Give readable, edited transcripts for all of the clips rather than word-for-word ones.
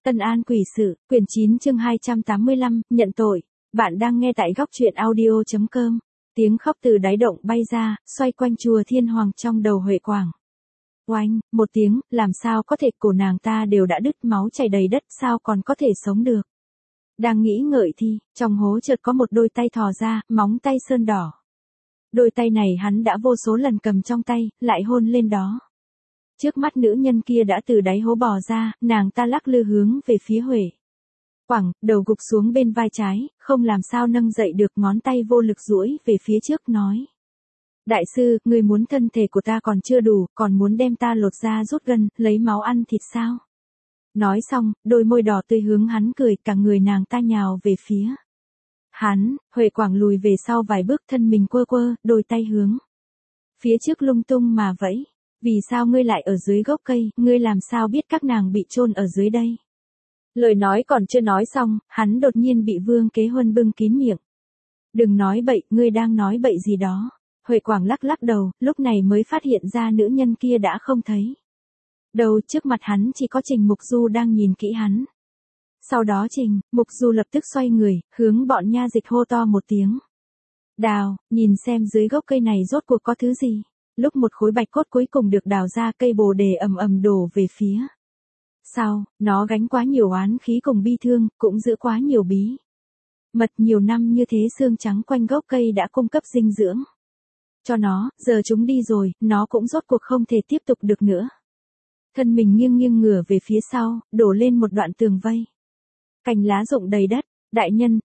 Tân An Quỷ Sự, quyển 9 chương 285, nhận tội. Bạn đang nghe tại góc truyện audio.com. Tiếng khóc từ đáy động bay ra, xoay quanh chùa Thiên Hoàng trong đầu Huệ Quảng. Oanh, một tiếng, làm sao có thể, cổ nàng ta đều đã đứt, máu chảy đầy đất, sao còn có thể sống được. Đang nghĩ ngợi thì, trong hố chợt có một đôi tay thò ra, móng tay sơn đỏ. Đôi tay này hắn đã vô số lần cầm trong tay, lại hôn lên đó. Trước mắt nữ nhân kia đã từ đáy hố bò ra, nàng ta lắc lư hướng về phía Huệ Quảng, đầu gục xuống bên vai trái, không làm sao nâng dậy được, ngón tay vô lực duỗi về phía trước nói. Đại sư, người muốn thân thể của ta còn chưa đủ, còn muốn đem ta lột da rút gân, lấy máu ăn thịt sao? Nói xong, đôi môi đỏ tươi hướng hắn cười, cả người nàng ta nhào về phía hắn. Huệ Quảng lùi về sau vài bước, thân mình quơ quơ, đôi tay hướng phía trước lung tung mà vẫy. Vì sao ngươi lại ở dưới gốc cây, ngươi làm sao biết các nàng bị chôn ở dưới đây? Lời nói còn chưa nói xong, hắn đột nhiên bị Vương Kế Huân bưng kín miệng. Đừng nói bậy, ngươi đang nói bậy gì đó. Huệ Quảng lắc lắc đầu, lúc này mới phát hiện ra nữ nhân kia đã không thấy. Đầu trước mặt hắn chỉ có Trình Mục Du đang nhìn kỹ hắn. Sau đó Trình Mục Du lập tức xoay người, hướng bọn nha dịch hô to một tiếng. Đào, nhìn xem dưới gốc cây này rốt cuộc có thứ gì. Lúc một khối bạch cốt cuối cùng được đào ra, cây bồ đề ầm ầm đổ về phía sau, nó gánh quá nhiều oán khí cùng bi thương, cũng giữ quá nhiều bí mật nhiều năm, như thế xương trắng quanh gốc cây đã cung cấp dinh dưỡng cho nó, giờ chúng đi rồi, nó cũng rốt cuộc không thể tiếp tục được nữa. Thân mình nghiêng nghiêng ngửa về phía sau, đổ lên một đoạn tường vây. Cành lá rụng đầy đất, đại nhân,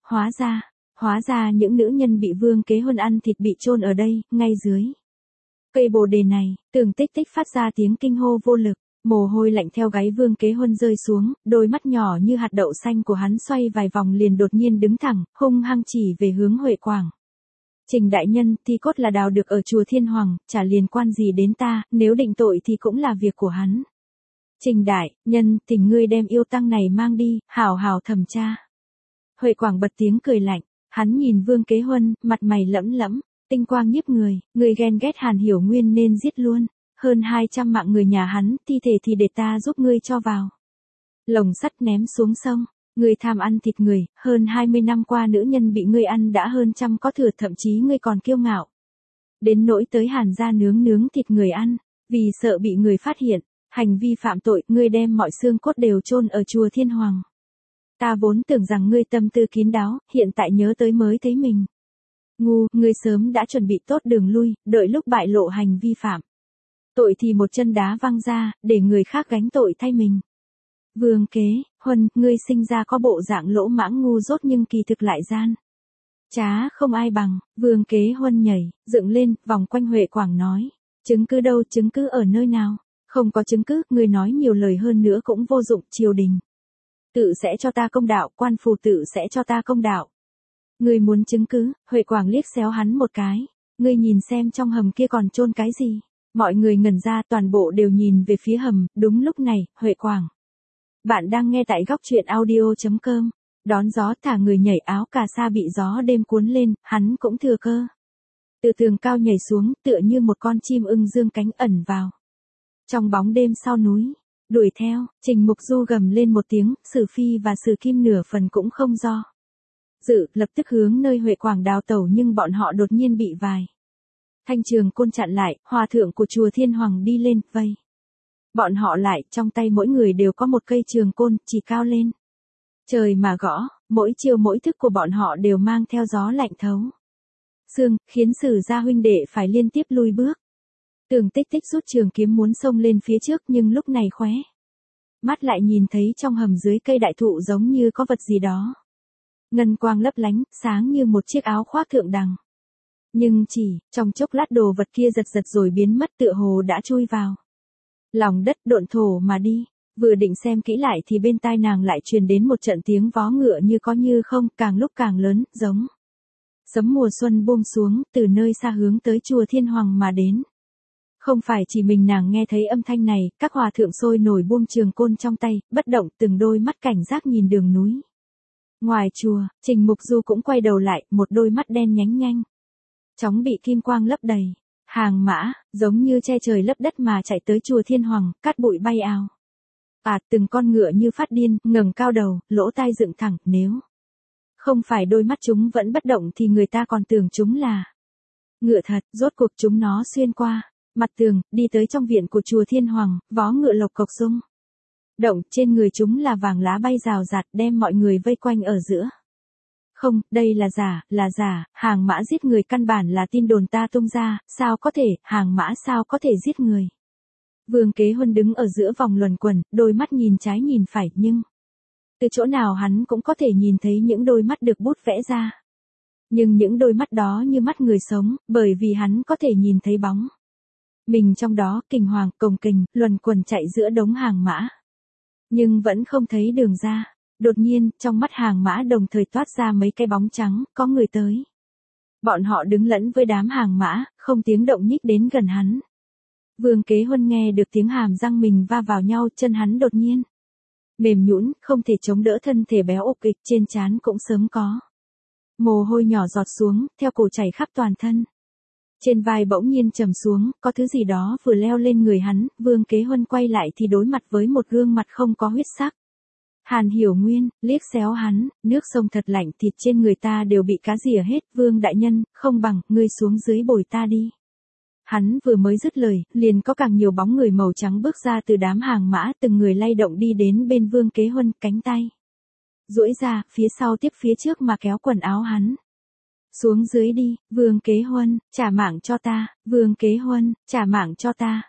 hóa ra những nữ nhân bị Vương Kế Huân ăn thịt bị chôn ở đây, ngay dưới cây bồ đề này. Tường tích tích phát ra tiếng kinh hô vô lực, mồ hôi lạnh theo gáy Vương Kế Huân rơi xuống, đôi mắt nhỏ như hạt đậu xanh của hắn xoay vài vòng liền đột nhiên đứng thẳng, hung hăng chỉ về hướng Huệ Quảng. Trình đại nhân, thi cốt là đào được ở chùa Thiên Hoàng, chả liên quan gì đến ta, nếu định tội thì cũng là việc của hắn. Trình đại nhân, thỉnh ngươi đem yêu tăng này mang đi, hảo hảo thẩm tra. Huệ Quảng bật tiếng cười lạnh, hắn nhìn Vương Kế Huân, mặt mày lẫm lẫm. Tinh quang nhiếp người ghen ghét Hàn Hiểu Nguyên nên giết luôn. Hơn 200 mạng người nhà hắn, thi thể thì để ta giúp ngươi cho vào lồng sắt ném xuống sông. Ngươi tham ăn thịt người, hơn 20 năm qua nữ nhân bị ngươi ăn đã hơn trăm có thừa, thậm chí ngươi còn kiêu ngạo đến nỗi tới Hàn gia nướng thịt người ăn. Vì sợ bị người phát hiện hành vi phạm tội, ngươi đem mọi xương cốt đều chôn ở chùa Thiên Hoàng. Ta vốn tưởng rằng ngươi tâm tư kín đáo, hiện tại nhớ tới mới thấy mình ngu. Ngươi sớm đã chuẩn bị tốt đường lui, đợi lúc bại lộ hành vi phạm tội thì một chân đá văng ra, để người khác gánh tội thay mình. Vương Kế Huân, ngươi sinh ra có bộ dạng lỗ mãng ngu dốt nhưng kỳ thực lại gian trá không ai bằng. Vương Kế Huân nhảy dựng lên, vòng quanh Huệ Quảng nói. Chứng cứ đâu, chứng cứ ở nơi nào? Không có chứng cứ, ngươi nói nhiều lời hơn nữa cũng vô dụng, triều đình tự sẽ cho ta công đạo, quan phủ tự sẽ cho ta công đạo. Ngươi muốn chứng cứ? Huệ Quảng liếc xéo hắn một cái. Ngươi nhìn xem trong hầm kia còn chôn cái gì? Mọi người ngẩn ra, toàn bộ đều nhìn về phía hầm. Đúng lúc này, Huệ Quảng. Bạn đang nghe tại góc truyện audio.com. Đón gió, thả người nhảy, áo cà sa bị gió đêm cuốn lên, hắn cũng thừa cơ từ tường cao nhảy xuống, tựa như một con chim ưng dương cánh ẩn vào trong bóng đêm sau núi. Đuổi theo, Trình Mục Du gầm lên một tiếng, Sử Phi và Sử Kim nửa phần cũng không do dự, lập tức hướng nơi Huệ Quảng đào tẩu, nhưng bọn họ đột nhiên bị vài thanh trường côn chặn lại. Hòa thượng của chùa Thiên Hoàng đi lên, vây bọn họ lại, trong tay mỗi người đều có một cây trường côn, chỉ cao lên trời mà gõ. Mỗi chiêu mỗi thức của bọn họ đều mang theo gió lạnh thấu xương, khiến Sử gia huynh đệ phải liên tiếp lui bước. Tường tích tích rút trường kiếm muốn xông lên phía trước, nhưng lúc này khóe mắt lại nhìn thấy trong hầm dưới cây đại thụ giống như có vật gì đó ngân quang lấp lánh, sáng như một chiếc áo khoác thượng đẳng. Nhưng chỉ trong chốc lát đồ vật kia giật giật rồi biến mất, tựa hồ đã chui vào lòng đất, độn thổ mà đi. Vừa định xem kỹ lại thì bên tai nàng lại truyền đến một trận tiếng vó ngựa như có như không, càng lúc càng lớn, giống sấm mùa xuân buông xuống, từ nơi xa hướng tới chùa Thiên Hoàng mà đến. Không phải chỉ mình nàng nghe thấy âm thanh này, các hòa thượng sôi nổi buông trường côn trong tay, bất động, từng đôi mắt cảnh giác nhìn đường núi ngoài chùa. Trình Mục Du cũng quay đầu lại, một đôi mắt đen nhánh nhanh chóng bị kim quang lấp đầy. Hàng mã giống như che trời lấp đất mà chạy tới chùa Thiên Hoàng, cát bụi bay ào Từng con ngựa như phát điên, ngẩng cao đầu, lỗ tai dựng thẳng, nếu không phải đôi mắt chúng vẫn bất động thì người ta còn tưởng chúng là ngựa thật. Rốt cuộc chúng nó xuyên qua mặt tường, đi tới trong viện của chùa Thiên Hoàng, vó ngựa lộc cộc rung động, trên người chúng là vàng lá bay rào rạt, đem mọi người vây quanh ở giữa. Không, đây là giả, Hàng Mã giết người căn bản là tin đồn ta tung ra, sao có thể, Hàng Mã sao có thể giết người. Vương Kế Huân đứng ở giữa vòng luẩn quẩn, đôi mắt nhìn trái nhìn phải, nhưng từ chỗ nào hắn cũng có thể nhìn thấy những đôi mắt được bút vẽ ra. Nhưng những đôi mắt đó như mắt người sống, bởi vì hắn có thể nhìn thấy bóng mình trong đó, kinh hoàng, cồng kềnh, luẩn quẩn chạy giữa đống Hàng Mã. Nhưng vẫn không thấy đường ra. Đột nhiên, trong mắt Hàng Mã đồng thời toát ra mấy cái bóng trắng, có người tới. Bọn họ đứng lẫn với đám Hàng Mã, không tiếng động nhích đến gần hắn. Vương Kế Huân nghe được tiếng hàm răng mình va vào nhau, chân hắn đột nhiên mềm nhũn, không thể chống đỡ, thân thể béo ục ịch, trên trán cũng sớm có mồ hôi nhỏ giọt xuống, theo cổ chảy khắp toàn thân. Trên vai bỗng nhiên trầm xuống, có thứ gì đó vừa leo lên người hắn. Vương Kế Huân quay lại thì đối mặt với một gương mặt không có huyết sắc. Hàn Hiểu Nguyên liếc xéo hắn, nước sông thật lạnh, thịt trên người ta đều bị cá rỉa hết. Vương đại nhân, không bằng, ngươi xuống dưới bồi ta đi. Hắn vừa mới dứt lời, liền có càng nhiều bóng người màu trắng bước ra từ đám Hàng Mã, từng người lay động đi đến bên Vương Kế Huân, cánh tay duỗi ra, phía sau tiếp phía trước mà kéo quần áo hắn. Xuống dưới đi, Vương Kế Huân, trả mạng cho ta, Vương Kế Huân, trả mạng cho ta,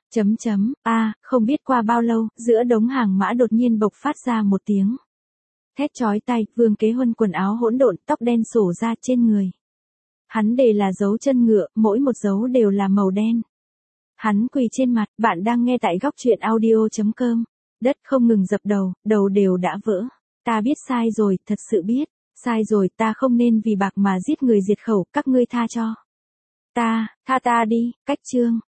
không biết qua bao lâu, giữa đống Hàng Mã đột nhiên bộc phát ra một tiếng thét chói tai. Vương Kế Huân quần áo hỗn độn, tóc đen xổ ra trên người. Hắn để là dấu chân ngựa, mỗi một dấu đều là màu đen. Hắn quỳ trên mặt, bạn đang nghe tại góc truyện audio.com. Đất không ngừng dập đầu, đầu đều đã vỡ. Ta biết sai rồi, thật sự biết. Sai rồi, ta không nên vì bạc mà giết người diệt khẩu, các ngươi tha cho ta, tha ta đi. Cách chương